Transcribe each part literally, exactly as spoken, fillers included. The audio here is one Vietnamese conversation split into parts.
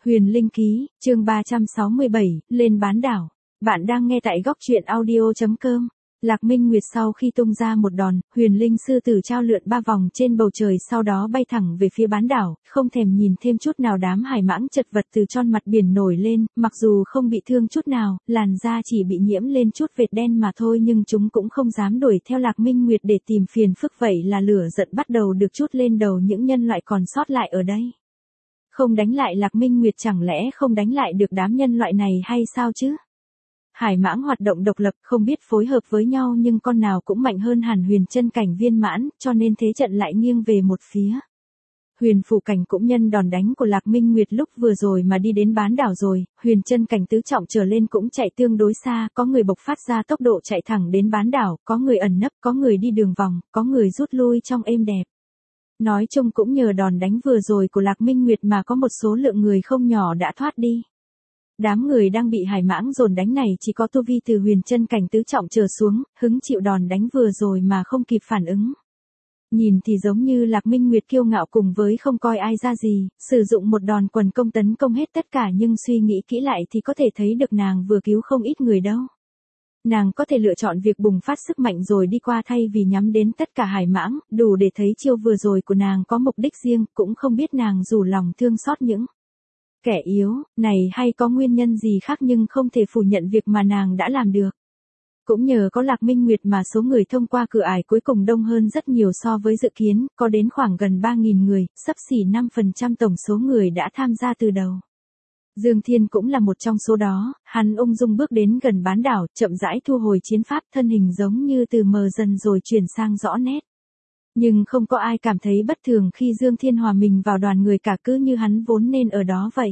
Huyền Linh Ký, chương ba trăm sáu mươi bảy, lên bán đảo. Bạn đang nghe tại góc truyện audio chấm com. Lạc Minh Nguyệt sau khi tung ra một đòn, Huyền Linh sư tử trao lượn ba vòng trên bầu trời, sau đó bay thẳng về phía bán đảo, không thèm nhìn thêm chút nào đám hải mãng chật vật từ tròn mặt biển nổi lên, mặc dù không bị thương chút nào, làn da chỉ bị nhiễm lên chút vệt đen mà thôi, nhưng chúng cũng không dám đuổi theo Lạc Minh Nguyệt để tìm phiền phức, vậy là lửa giận bắt đầu được trút lên đầu những nhân loại còn sót lại ở đây. Không đánh lại Lạc Minh Nguyệt chẳng lẽ không đánh lại được đám nhân loại này hay sao chứ? Hải mãng hoạt động độc lập, không biết phối hợp với nhau, nhưng con nào cũng mạnh hơn hẳn huyền chân cảnh viên mãn, cho nên thế trận lại nghiêng về một phía. Huyền phủ cảnh cũng nhân đòn đánh của Lạc Minh Nguyệt lúc vừa rồi mà đi đến bán đảo rồi, huyền chân cảnh tứ trọng trở lên cũng chạy tương đối xa, có người bộc phát ra tốc độ chạy thẳng đến bán đảo, có người ẩn nấp, có người đi đường vòng, có người rút lui trong êm đẹp. Nói chung cũng nhờ đòn đánh vừa rồi của Lạc Minh Nguyệt mà có một số lượng người không nhỏ đã thoát đi. Đám người đang bị hải mãng dồn đánh này chỉ có tu vi từ huyền chân cảnh tứ trọng trở xuống, hứng chịu đòn đánh vừa rồi mà không kịp phản ứng. Nhìn thì giống như Lạc Minh Nguyệt kiêu ngạo cùng với không coi ai ra gì, sử dụng một đòn quần công tấn công hết tất cả, nhưng suy nghĩ kỹ lại thì có thể thấy được nàng vừa cứu không ít người đâu. Nàng có thể lựa chọn việc bùng phát sức mạnh rồi đi qua thay vì nhắm đến tất cả hải mãng, đủ để thấy chiêu vừa rồi của nàng có mục đích riêng, cũng không biết nàng dù lòng thương xót những kẻ yếu này hay có nguyên nhân gì khác, nhưng không thể phủ nhận việc mà nàng đã làm được. Cũng nhờ có Lạc Minh Nguyệt mà số người thông qua cửa ải cuối cùng đông hơn rất nhiều so với dự kiến, có đến khoảng gần ba nghìn người, xấp xỉ năm phần trăm tổng số người đã tham gia từ đầu. Dương Thiên cũng là một trong số đó, hắn ung dung bước đến gần bán đảo, chậm rãi thu hồi chiến pháp, thân hình giống như từ mờ dần rồi chuyển sang rõ nét. Nhưng không có ai cảm thấy bất thường khi Dương Thiên hòa mình vào đoàn người cả, cứ như hắn vốn nên ở đó vậy.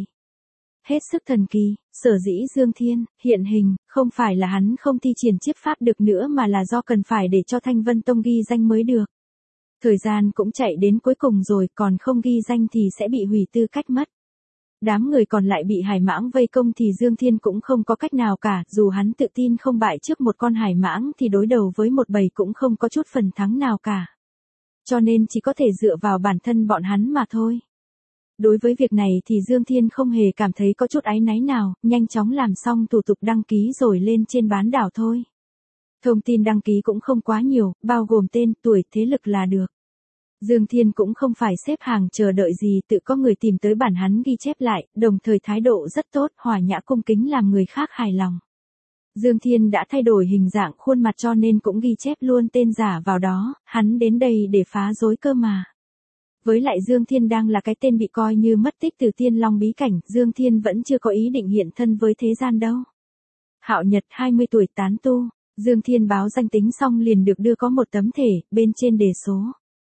Hết sức thần kỳ, sở dĩ Dương Thiên hiện hình, không phải là hắn không thi triển chiếp pháp được nữa mà là do cần phải để cho Thanh Vân Tông ghi danh mới được. Thời gian cũng chạy đến cuối cùng rồi, còn không ghi danh thì sẽ bị hủy tư cách mất. Đám người còn lại bị hải mãng vây công thì Dương Thiên cũng không có cách nào cả, dù hắn tự tin không bại trước một con hải mãng thì đối đầu với một bầy cũng không có chút phần thắng nào cả. Cho nên chỉ có thể dựa vào bản thân bọn hắn mà thôi. Đối với việc này thì Dương Thiên không hề cảm thấy có chút áy náy nào, nhanh chóng làm xong thủ tục đăng ký rồi lên trên bán đảo thôi. Thông tin đăng ký cũng không quá nhiều, bao gồm tên, tuổi, thế lực là được. Dương Thiên cũng không phải xếp hàng chờ đợi gì, tự có người tìm tới bản hắn ghi chép lại, đồng thời thái độ rất tốt, hòa nhã cung kính làm người khác hài lòng. Dương Thiên đã thay đổi hình dạng khuôn mặt cho nên cũng ghi chép luôn tên giả vào đó, hắn đến đây để phá rối cơ mà. Với lại Dương Thiên đang là cái tên bị coi như mất tích từ Tiên Long bí cảnh, Dương Thiên vẫn chưa có ý định hiện thân với thế gian đâu. Hạo Nhật hai mươi tuổi, tán tu. Dương Thiên báo danh tính xong liền được đưa có một tấm thẻ, bên trên đề số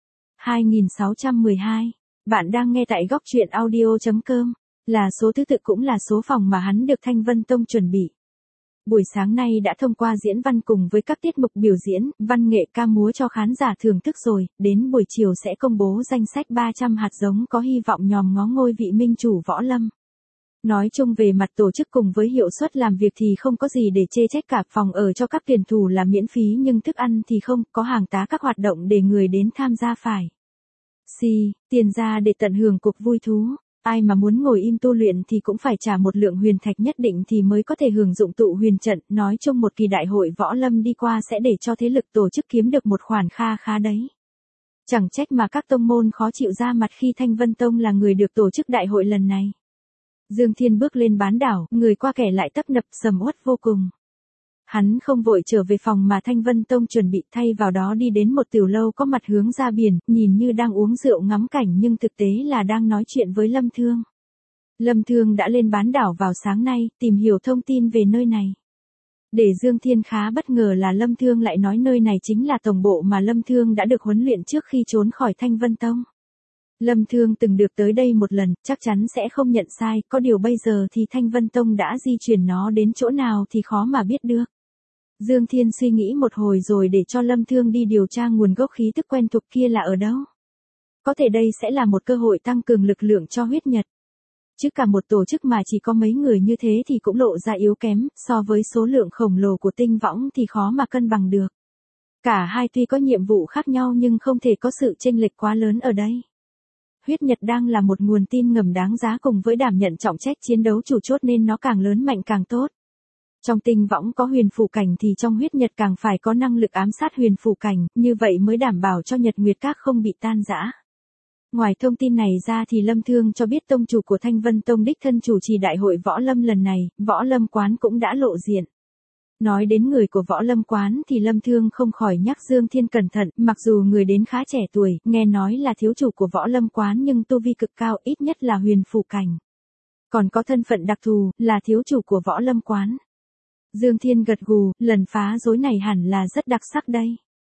hai nghìn sáu trăm mười hai. Bạn đang nghe tại góc truyện audio chấm com, là số thứ tự cũng là số phòng mà hắn được Thanh Vân Tông chuẩn bị. Buổi sáng nay đã thông qua diễn văn cùng với các tiết mục biểu diễn, văn nghệ ca múa cho khán giả thưởng thức rồi, đến buổi chiều sẽ công bố danh sách ba trăm hạt giống có hy vọng nhòm ngó ngôi vị minh chủ võ lâm. Nói chung về mặt tổ chức cùng với hiệu suất làm việc thì không có gì để chê trách cả, phòng ở cho các tuyển thủ là miễn phí nhưng thức ăn thì không, có hàng tá các hoạt động để người đến tham gia phải xì, tiền ra để tận hưởng cuộc vui thú. Ai mà muốn ngồi im tu luyện thì cũng phải trả một lượng huyền thạch nhất định thì mới có thể hưởng dụng tụ huyền trận, nói chung một kỳ đại hội võ lâm đi qua sẽ để cho thế lực tổ chức kiếm được một khoản kha khá đấy. Chẳng trách mà các tông môn khó chịu ra mặt khi Thanh Vân Tông là người được tổ chức đại hội lần này. Dương Thiên bước lên bán đảo, người qua kẻ lại tấp nập, sầm uất vô cùng. Hắn không vội trở về phòng mà Thanh Vân Tông chuẩn bị, thay vào đó đi đến một tiểu lâu có mặt hướng ra biển, nhìn như đang uống rượu ngắm cảnh nhưng thực tế là đang nói chuyện với Lâm Thương. Lâm Thương đã lên bán đảo vào sáng nay, tìm hiểu thông tin về nơi này. Để Dương Thiên khá bất ngờ là Lâm Thương lại nói nơi này chính là tổng bộ mà Lâm Thương đã được huấn luyện trước khi trốn khỏi Thanh Vân Tông. Lâm Thương từng được tới đây một lần, chắc chắn sẽ không nhận sai, có điều bây giờ thì Thanh Vân Tông đã di chuyển nó đến chỗ nào thì khó mà biết được. Dương Thiên suy nghĩ một hồi rồi để cho Lâm Thương đi điều tra nguồn gốc khí tức quen thuộc kia là ở đâu. Có thể đây sẽ là một cơ hội tăng cường lực lượng cho huyết nhật. Chứ cả một tổ chức mà chỉ có mấy người như thế thì cũng lộ ra yếu kém, so với số lượng khổng lồ của tinh võng thì khó mà cân bằng được. Cả hai tuy có nhiệm vụ khác nhau nhưng không thể có sự chênh lệch quá lớn ở đây. huyết nhật đang là một nguồn tin ngầm đáng giá cùng với đảm nhận trọng trách chiến đấu chủ chốt nên nó càng lớn mạnh càng tốt. Trong tinh võng có huyền phù cảnh thì trong huyết nhật càng phải có năng lực ám sát huyền phù cảnh, như vậy mới đảm bảo cho nhật nguyệt các không bị tan rã. Ngoài thông tin này ra thì Lâm Thương cho biết tông chủ của Thanh Vân Tông đích thân chủ trì đại hội võ lâm lần này, võ lâm quán cũng đã lộ diện. Nói đến người của võ lâm quán thì Lâm Thương không khỏi nhắc Dương Thiên cẩn thận, mặc dù người đến khá trẻ tuổi, nghe nói là thiếu chủ của võ lâm quán nhưng tu vi cực cao, ít nhất là huyền phù cảnh. Còn có thân phận đặc thù, là thiếu chủ của võ lâm quán. Dương Thiên gật gù, lần phá rối này hẳn là rất đặc sắc đây.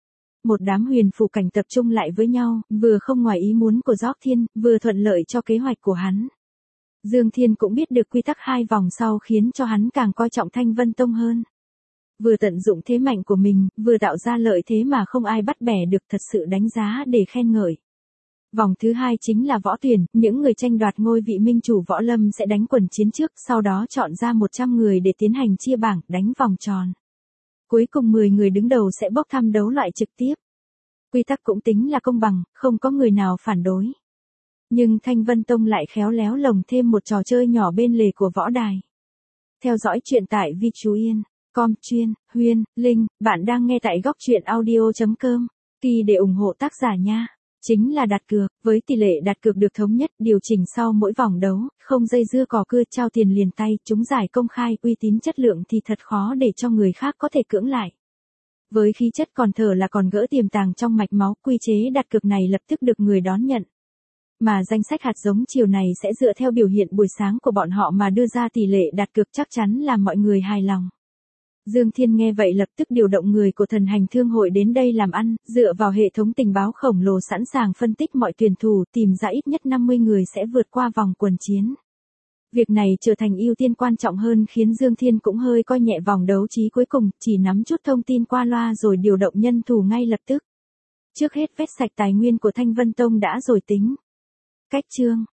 Một đám huyền phù cảnh tập trung lại với nhau, vừa không ngoài ý muốn của Gióc Thiên, vừa thuận lợi cho kế hoạch của hắn. Dương Thiên cũng biết được quy tắc hai vòng sau khiến cho hắn càng coi trọng Thanh Vân Tông hơn. Vừa tận dụng thế mạnh của mình, vừa tạo ra lợi thế mà không ai bắt bẻ được, thật sự đánh giá để khen ngợi. Vòng thứ hai chính là võ tuyển, những người tranh đoạt ngôi vị minh chủ võ lâm sẽ đánh quần chiến trước, sau đó chọn ra một trăm người để tiến hành chia bảng, đánh vòng tròn. Cuối cùng mười người đứng đầu sẽ bốc thăm đấu loại trực tiếp. Quy tắc cũng tính là công bằng, không có người nào phản đối. Nhưng Thanh Vân Tông lại khéo léo lồng thêm một trò chơi nhỏ bên lề của võ đài. Theo dõi chuyện tại Vi Chú Yên, com chuyên, Huyên, Linh, bạn đang nghe tại góc truyện audio chấm com. Kỳ để ủng hộ tác giả nha. Chính là đặt cược, với tỷ lệ đặt cược được thống nhất, điều chỉnh sau mỗi vòng đấu, không dây dưa cò cưa, trao tiền liền tay, chúng giải công khai, uy tín chất lượng thì thật khó để cho người khác có thể cưỡng lại. Với khí chất còn thở là còn gỡ tiềm tàng trong mạch máu, quy chế đặt cược này lập tức được người đón nhận. Mà danh sách hạt giống chiều này sẽ dựa theo biểu hiện buổi sáng của bọn họ mà đưa ra tỷ lệ đặt cược chắc chắn làm mọi người hài lòng. Dương Thiên nghe vậy lập tức điều động người của thần hành thương hội đến đây làm ăn, dựa vào hệ thống tình báo khổng lồ sẵn sàng phân tích mọi tuyển thủ, tìm ra ít nhất năm mươi người sẽ vượt qua vòng quần chiến. Việc này trở thành ưu tiên quan trọng hơn khiến Dương Thiên cũng hơi coi nhẹ vòng đấu trí cuối cùng, chỉ nắm chút thông tin qua loa rồi điều động nhân thủ ngay lập tức. Trước hết vét sạch tài nguyên của Thanh Vân Tông đã rồi tính. Cách chương